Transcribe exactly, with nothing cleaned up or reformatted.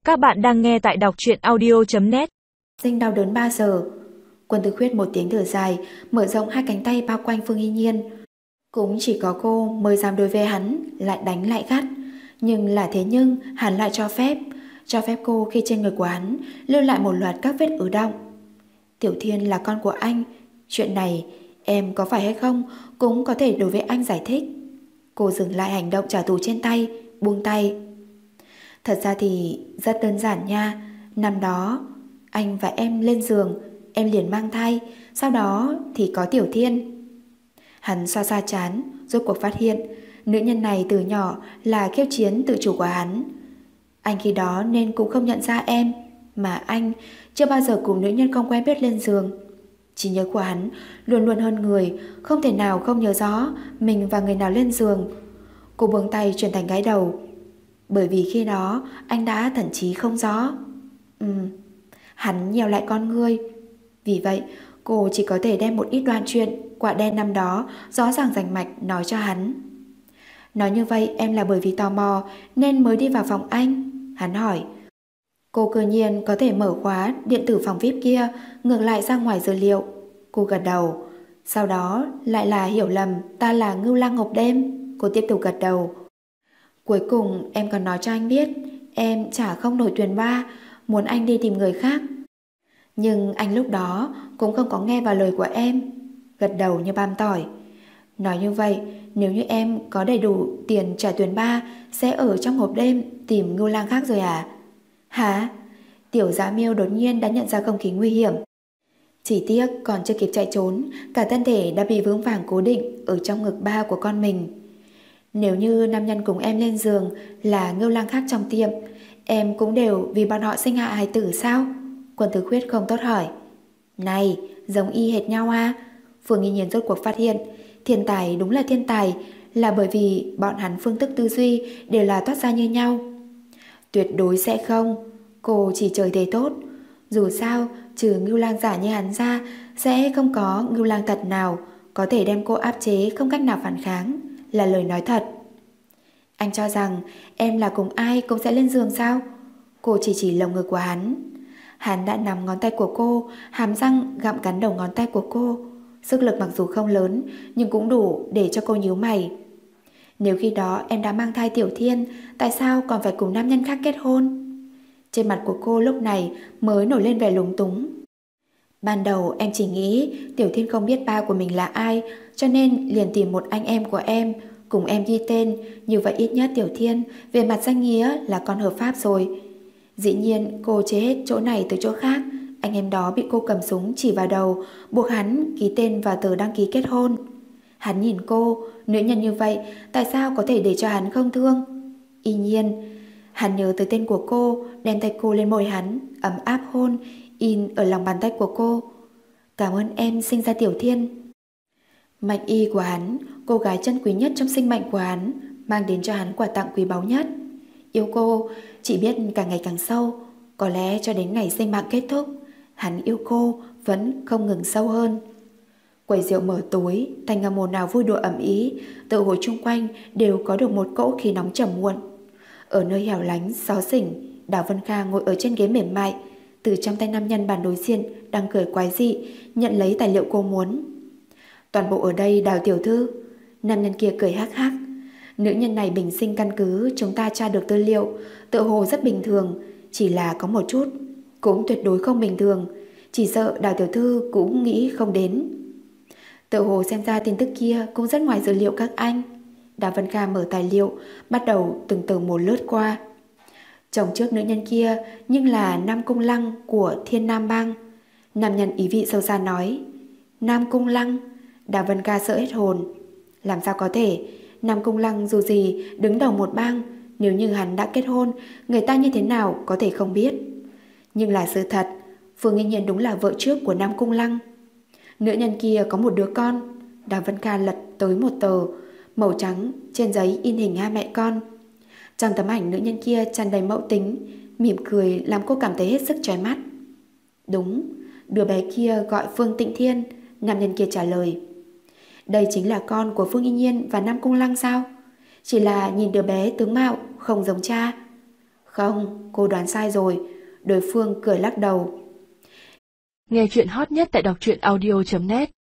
Các bạn đang nghe tại đọc truyện audio chấm net. Sinh đau đớn ba giờ. Quân Tử Khuyết một tiếng thở dài, mở rộng hai cánh tay bao quanh Phương Y Nhiên. Cũng chỉ có cô mới dám đối với hắn, lại đánh lại gắt. Nhưng là thế nhưng hắn lại cho phép Cho phép cô khi trên người của hắn lưu lại một loạt các vết ứ động. Tiểu Thiên là con của anh, chuyện này em có phải hay không cũng có thể đối với anh giải thích. Cô dừng lại hành động trả thù trên tay, buông tay. Thật ra thì rất đơn giản nha. Năm đó anh và em lên giường, em liền mang thai, sau đó thì có Tiểu Thiên. Hắn xoa xoa trán, rốt cuộc phát hiện nữ nhân này từ nhỏ là khiêu chiến tự chủ của hắn. Anh khi đó nên cũng không nhận ra em, mà anh chưa bao giờ cùng nữ nhân không quen biết lên giường. Trí nhớ của hắn luôn luôn hơn người, không thể nào không nhớ rõ mình và người nào lên giường. Cô buông tay chuyển thành gái đầu. Bởi vì khi đó anh đã thậm chí không rõ. Ừ, hắn nhèo lại con ngươi. Vì vậy cô chỉ có thể đem một ít đoạn chuyện quả đen năm đó rõ ràng rành mạch nói cho hắn. Nói như vậy em là bởi vì tò mò nên mới đi vào phòng anh? Hắn hỏi. Cô cơ nhiên có thể mở khóa điện tử phòng vi ai pi kia ngược lại ra ngoài dữ liệu. Cô gật đầu. Sau đó lại là hiểu lầm ta là Ngưu Lang hộp đêm. Cô tiếp tục gật đầu. Cuối cùng em còn nói cho anh biết em chả không nổi thuyền ba, muốn anh đi tìm người khác. Nhưng anh lúc đó cũng không có nghe vào lời của em. Gật đầu như băm tỏi. Nói như vậy, nếu như em có đầy đủ tiền trả thuyền ba sẽ ở trong hộp đêm tìm Ngưu Lang khác rồi à? Hả? Tiểu Dã Miêu đột nhiên đã nhận ra không khí nguy hiểm. Chỉ tiếc còn chưa kịp chạy trốn, cả thân thể đã bị vững vàng cố định ở trong ngực ba của con mình. Nếu như nam nhân cùng em lên giường là Ngưu Lang khác trong tiệm, em cũng đều vì bọn họ sinh hạ hài tử sao? Quân Tử Khuyết không tốt hỏi. Này, giống y hệt nhau à? Phương Y Nhiên rốt cuộc phát hiện thiên tài đúng là thiên tài, là bởi vì bọn hắn phương thức tư duy đều là toát ra như nhau. Tuyệt đối sẽ không. Cô chỉ trời thề tốt. Dù sao, trừ Ngưu Lang giả như hắn ra, sẽ không có Ngưu Lang thật nào có thể đem cô áp chế không cách nào phản kháng, là lời nói thật. Anh cho rằng em là cùng ai cũng sẽ lên giường sao? Cô chỉ chỉ lồng ngực của hắn. Hắn đã nắm ngón tay của cô, hàm răng gặm cắn đầu ngón tay của cô. Sức lực mặc dù không lớn nhưng cũng đủ để cho cô nhíu mày. Nếu khi đó em đã mang thai Tiểu Thiên, tại sao còn phải cùng nam nhân khác kết hôn? Trên mặt của cô lúc này mới nổi lên vẻ lúng túng. Ban đầu em chỉ nghĩ Tiểu Thiên không biết ba của mình là ai, cho nên liền tìm một anh em của em cùng em ghi tên. Như vậy ít nhất Tiểu Thiên về mặt danh nghĩa là con hợp pháp rồi. Dĩ nhiên cô chế hết chỗ này từ chỗ khác. Anh em đó bị cô cầm súng chỉ vào đầu, buộc hắn ký tên vào tờ đăng ký kết hôn. Hắn nhìn cô, nữ nhân như vậy tại sao có thể để cho hắn không thương? Y nhiên hắn nhớ tới tên của cô, đem tay cô lên môi hắn, ấm áp hôn in ở lòng bàn tay của cô. Cảm ơn em sinh ra Tiểu Thiên. Mệnh y của hắn, cô gái chân quý nhất trong sinh mệnh của hắn, mang đến cho hắn quà tặng quý báu nhất. Yêu cô chỉ biết càng ngày càng sâu. Có lẽ cho đến ngày sinh mạng kết thúc, hắn yêu cô vẫn không ngừng sâu hơn. Quầy rượu mở tối, thành ngầm ồn ào vui đùa ầm ĩ, tự hồ chung quanh đều có được một cỗ khí nóng trầm muộn. Ở nơi hẻo lánh xó xỉnh, Đào Vân Kha ngồi ở trên ghế mềm mại, từ trong tay nam nhân bàn đối diện đang cười quái dị nhận lấy tài liệu cô muốn. Toàn bộ ở đây Đào tiểu thư. Nam nhân kia cười hắc hắc. Nữ nhân này bình sinh căn cứ chúng ta tra được tư liệu, tự hồ rất bình thường, chỉ là có một chút cũng tuyệt đối không bình thường, chỉ sợ Đào tiểu thư cũng nghĩ không đến. Tự hồ xem ra tin tức kia cũng rất ngoài dữ liệu các anh. Đào Vân Kha mở tài liệu, bắt đầu từng tờ một lướt qua. Chồng trước nữ nhân kia nhưng là Nam Cung Lăng của Thiên Nam Bang. Nam nhân ý vị sâu xa nói. Nam Cung Lăng? Đào Vân Kha sợ hết hồn. Làm sao có thể? Nam Cung Lăng dù gì đứng đầu một bang, nếu như hắn đã kết hôn, người ta như thế nào có thể không biết. Nhưng là sự thật, Phương Y Nhiên đúng là vợ trước của Nam Cung Lăng. Nữ nhân kia có một đứa con. Đào Vân Kha lật tới một tờ màu trắng, trên giấy in hình hai mẹ con. Trong tấm ảnh nữ nhân kia tràn đầy mẫu tính, mỉm cười làm cô cảm thấy hết sức chói mắt. Đúng, đứa bé kia gọi Phương Tịnh Thiên. Nam nhân kia trả lời. Đây chính là con của Phương Y Nhiên và Nam Cung Lăng sao? Chỉ là nhìn đứa bé tướng mạo không giống cha. Không, cô đoán sai rồi. Đối phương cười lắc đầu. Nghe chuyện hot nhất tại đọc truyện audio chấm net